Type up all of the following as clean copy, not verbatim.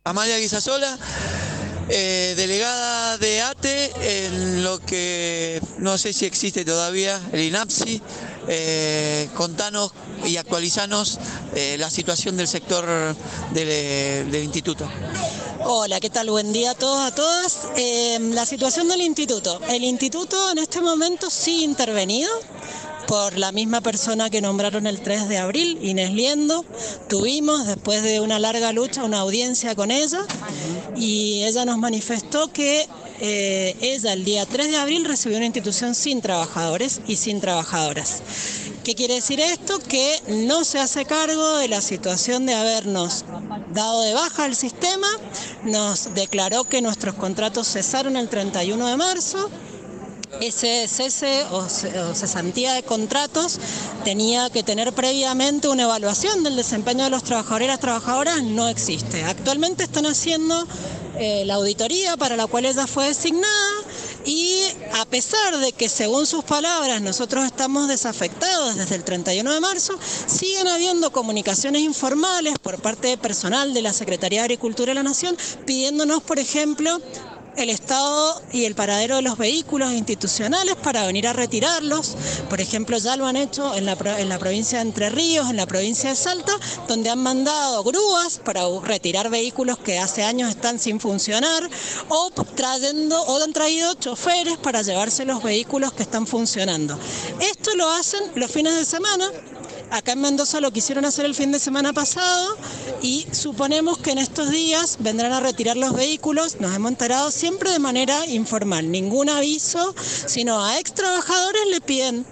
Amalia Guisasola, delegada de ATE en lo que no sé si existe todavía, el INAPSI. Contanos y actualizanos la situación del sector del instituto. Hola, ¿qué tal? Buen día a todos, a todas. La situación del instituto. El instituto en este momento sí intervenido por la misma persona que nombraron el 3 de abril, Inés Liendo. Tuvimos, después de una larga lucha, una audiencia con ella y ella nos manifestó que ella el día 3 de abril recibió una institución sin trabajadores y sin trabajadoras. ¿Qué quiere decir esto? Que no se hace cargo de la situación de habernos dado de baja el sistema, nos declaró que nuestros contratos cesaron el 31 de marzo. Ese cese o cesantía de contratos tenía que tener previamente una evaluación del desempeño de los trabajadores y las trabajadoras, no existe. Actualmente están haciendo la auditoría para la cual ella fue designada y a pesar de que según sus palabras nosotros estamos desafectados desde el 31 de marzo, siguen habiendo comunicaciones informales por parte de personal de la Secretaría de Agricultura de la Nación pidiéndonos, por ejemplo, el estado y el paradero de los vehículos institucionales para venir a retirarlos. Por ejemplo, ya lo han hecho en la provincia de Entre Ríos, en la provincia de Salta, donde han mandado grúas para retirar vehículos que hace años están sin funcionar, o han traído choferes para llevarse los vehículos que están funcionando. Esto lo hacen los fines de semana. Acá en Mendoza lo quisieron hacer el fin de semana pasado y suponemos que en estos días vendrán a retirar los vehículos. Nos hemos enterado siempre de manera informal, ningún aviso, sino a ex trabajadores le piden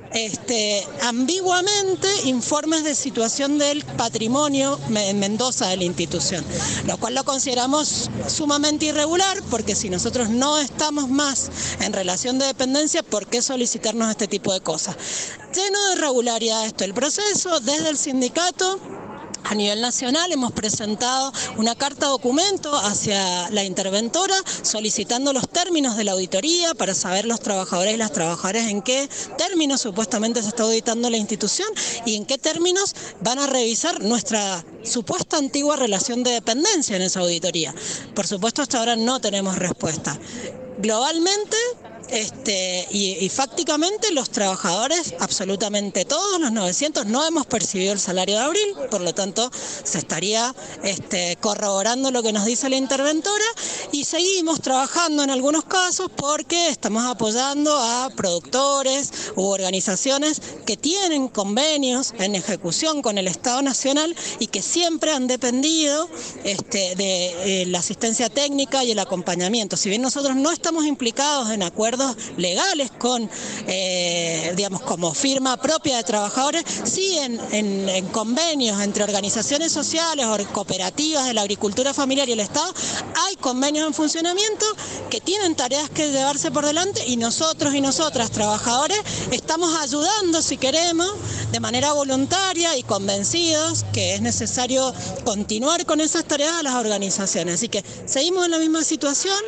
ambiguamente informes de situación del patrimonio en Mendoza de la institución, lo cual lo consideramos sumamente irregular, porque si nosotros no estamos más en relación de dependencia, ¿por qué solicitarnos este tipo de cosas? Lleno de irregularidad esto el proceso. Desde el sindicato a nivel nacional hemos presentado una carta documento hacia la interventora solicitando los términos de la auditoría para saber los trabajadores y las trabajadoras en qué términos supuestamente se está auditando la institución y en qué términos van a revisar nuestra supuesta antigua relación de dependencia en esa auditoría. Por supuesto, hasta ahora no tenemos respuesta. Globalmente y fácticamente los trabajadores, absolutamente todos, los 900, no hemos percibido el salario de abril, por lo tanto se estaría corroborando lo que nos dice la interventora y seguimos trabajando en algunos casos porque estamos apoyando a productores u organizaciones que tienen convenios en ejecución con el Estado Nacional y que siempre han dependido de la asistencia técnica y el acompañamiento. Si bien nosotros no estamos implicados en acuerdos legales con, como firma propia de trabajadores, sí en convenios entre organizaciones sociales o cooperativas de la agricultura familiar y el Estado, hay convenios en funcionamiento que tienen tareas que llevarse por delante y nosotros y nosotras, trabajadores, estamos ayudando, si queremos, de manera voluntaria y convencidos que es necesario continuar con esas tareas a las organizaciones. Así que seguimos en la misma situación,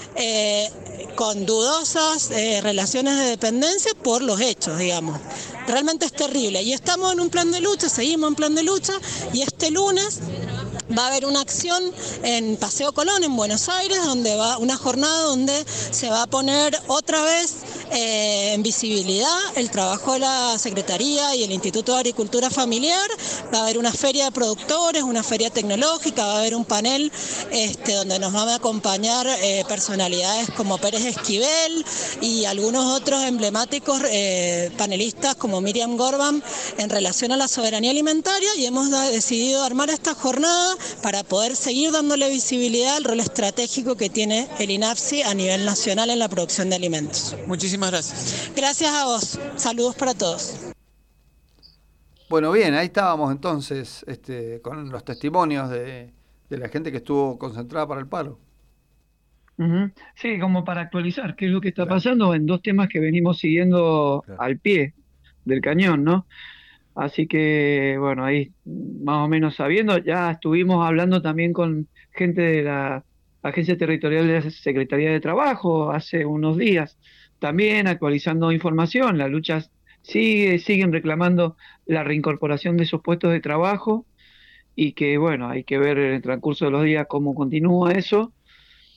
con dudosas relaciones de dependencia por los hechos, digamos. Realmente es terrible y estamos en un plan de lucha, seguimos en plan de lucha y este lunes va a haber una acción en Paseo Colón, en Buenos Aires, donde va una jornada donde se va a poner otra vez en visibilidad el trabajo de la Secretaría y el Instituto de Agricultura Familiar. Va a haber una feria de productores, una feria tecnológica, va a haber un panel donde nos van a acompañar personalidades como Pérez Esquivel y algunos otros emblemáticos panelistas como Miriam Gorban en relación a la soberanía alimentaria, y hemos decidido armar esta jornada para poder seguir dándole visibilidad al rol estratégico que tiene el INAPSI a nivel nacional en la producción de alimentos. Muchísimas gracias. Gracias a vos. Saludos para todos. Bueno, bien, ahí estábamos entonces con los testimonios de la gente que estuvo concentrada para el paro. Uh-huh. Sí, como para actualizar qué es lo que está pasando en dos temas que venimos siguiendo al pie del cañón, ¿no? Así que, bueno, ahí más o menos sabiendo, ya estuvimos hablando también con gente de la Agencia Territorial de la Secretaría de Trabajo hace unos días, también actualizando información. La lucha siguen reclamando la reincorporación de esos puestos de trabajo y que bueno, hay que ver en el transcurso de los días cómo continúa eso,